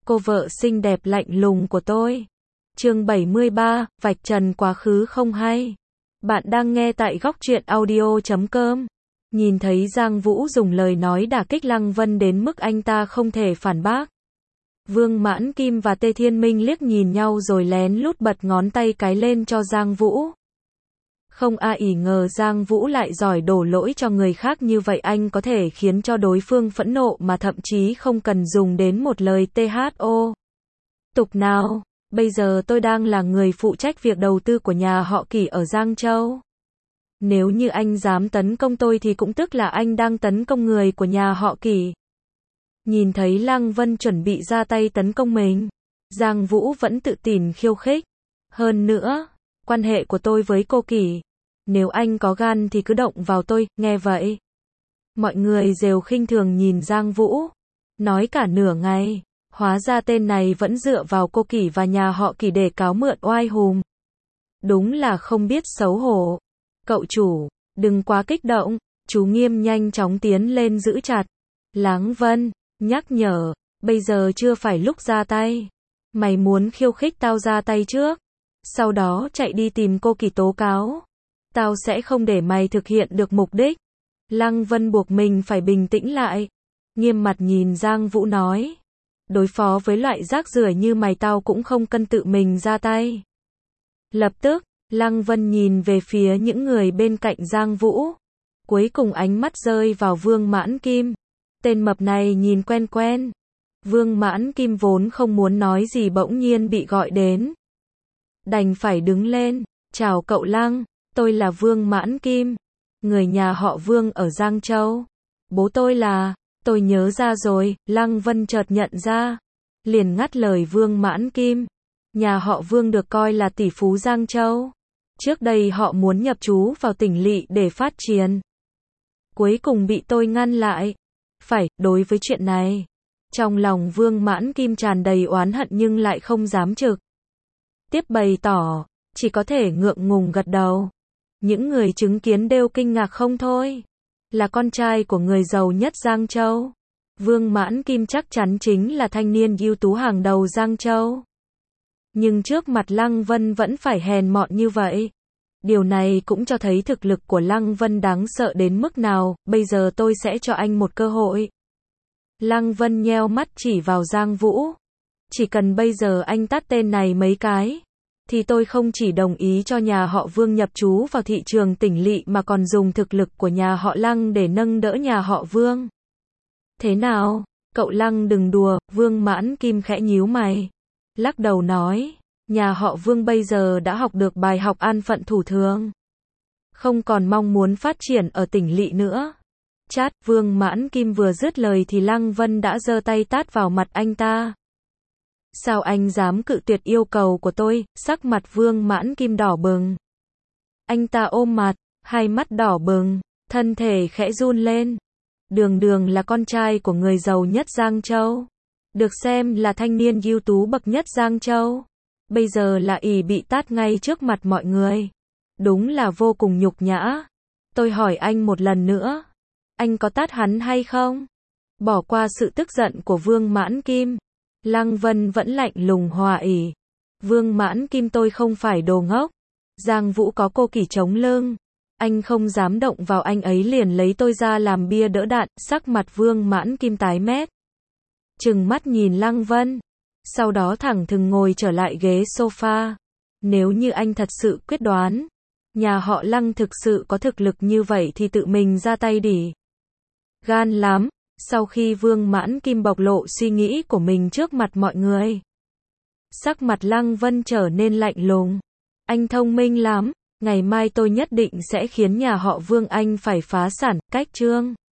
cô vợ xinh đẹp lạnh lùng của tôi. Chương 73, vạch trần quá khứ không hay. Bạn đang nghe tại góc truyện audio.com. Nhìn thấy Giang Vũ dùng lời nói đả kích Lăng Vân đến mức anh ta không thể phản bác. Vương Mãn Kim và Tê Thiên Minh liếc nhìn nhau rồi lén lút bật ngón tay cái lên cho Giang Vũ. Không ai ngờ Giang Vũ lại giỏi đổ lỗi cho người khác như vậy, anh có thể khiến cho đối phương phẫn nộ mà thậm chí không cần dùng đến một lời THO. Tục nào, bây giờ tôi đang là người phụ trách việc đầu tư của nhà họ Kỷ ở Giang Châu. Nếu như anh dám tấn công tôi thì cũng tức là anh đang tấn công người của nhà họ Kỷ. Nhìn thấy Lăng Vân chuẩn bị ra tay tấn công mình, Giang Vũ vẫn tự tin khiêu khích. Hơn nữa, quan hệ của tôi với cô Kỷ, nếu anh có gan thì cứ động vào tôi, nghe vậy. Mọi người đều khinh thường nhìn Giang Vũ, nói cả nửa ngày, hóa ra tên này vẫn dựa vào cô Kỷ và nhà họ Kỷ để cáo mượn oai hùng. Đúng là không biết xấu hổ. Cậu chủ, đừng quá kích động, chú Nghiêm nhanh chóng tiến lên giữ chặt. Lăng Vân, nhắc nhở, bây giờ chưa phải lúc ra tay. Mày muốn khiêu khích tao ra tay trước, sau đó chạy đi tìm cô Kỷ tố cáo. Tao sẽ không để mày thực hiện được mục đích. Lăng Vân buộc mình phải bình tĩnh lại. Nghiêm mặt nhìn Giang Vũ nói. Đối phó với loại rác rưởi như mày tao cũng không cần tự mình ra tay. Lập tức, Lăng Vân nhìn về phía những người bên cạnh Giang Vũ. Cuối cùng ánh mắt rơi vào Vương Mãn Kim. Tên mập này nhìn quen quen. Vương Mãn Kim vốn không muốn nói gì bỗng nhiên bị gọi đến. Đành phải đứng lên. Chào cậu Lăng, tôi là Vương Mãn Kim. Người nhà họ Vương ở Giang Châu. Bố tôi là, tôi nhớ ra rồi, Lăng Vân chợt nhận ra. Liền ngắt lời Vương Mãn Kim. Nhà họ Vương được coi là tỷ phú Giang Châu. Trước đây họ muốn nhập trú vào tỉnh lỵ để phát triển. Cuối cùng bị tôi ngăn lại. Phải, đối với chuyện này, trong lòng Vương Mãn Kim tràn đầy oán hận nhưng lại không dám trực tiếp bày tỏ, chỉ có thể ngượng ngùng gật đầu. Những người chứng kiến đều kinh ngạc không thôi. Là con trai của người giàu nhất Giang Châu. Vương Mãn Kim chắc chắn chính là thanh niên ưu tú hàng đầu Giang Châu. Nhưng trước mặt Lăng Vân vẫn phải hèn mọn như vậy. Điều này cũng cho thấy thực lực của Lăng Vân đáng sợ đến mức nào. Bây giờ tôi sẽ cho anh một cơ hội. Lăng Vân nheo mắt chỉ vào Giang Vũ. Chỉ cần bây giờ anh tát tên này mấy cái, thì tôi không chỉ đồng ý cho nhà họ Vương nhập trú vào thị trường tỉnh lỵ mà còn dùng thực lực của nhà họ Lăng để nâng đỡ nhà họ Vương. Thế nào, cậu Lăng đừng đùa. Vương Mãn Kim khẽ nhíu mày, lắc đầu nói, nhà họ Vương bây giờ đã học được bài học an phận thủ thường, không còn mong muốn phát triển ở tỉnh lỵ nữa. Chát. Vương Mãn Kim vừa dứt lời thì Lăng Vân đã giơ tay tát vào mặt anh ta. Sao anh dám cự tuyệt yêu cầu của tôi? Sắc mặt Vương Mãn Kim đỏ bừng. Anh ta ôm mặt, hai mắt đỏ bừng, thân thể khẽ run lên. Đường Đường là con trai của người giàu nhất Giang Châu, được xem là thanh niên ưu tú bậc nhất Giang Châu. Bây giờ là bị tát ngay trước mặt mọi người. Đúng là vô cùng nhục nhã. Tôi hỏi anh một lần nữa, anh có tát hắn hay không? Bỏ qua sự tức giận của Vương Mãn Kim, Lăng Vân vẫn lạnh lùng hòa ỉ. Vương Mãn Kim, tôi không phải đồ ngốc. Giang Vũ có cô Kỷ chống lưng. Anh không dám động vào anh ấy liền lấy tôi ra làm bia đỡ đạn. Sắc mặt Vương Mãn Kim tái mét, trừng mắt nhìn Lăng Vân. Sau đó thẳng thừng ngồi trở lại ghế sofa. Nếu như anh thật sự quyết đoán, nhà họ Lăng thực sự có thực lực như vậy thì tự mình ra tay đi. Gan lắm. Sau khi Vương Mãn Kim bộc lộ suy nghĩ của mình trước mặt mọi người, sắc mặt Lăng Vân trở nên lạnh lùng. Anh thông minh lắm, ngày mai tôi nhất định sẽ khiến nhà họ Vương anh phải phá sản. Cách chương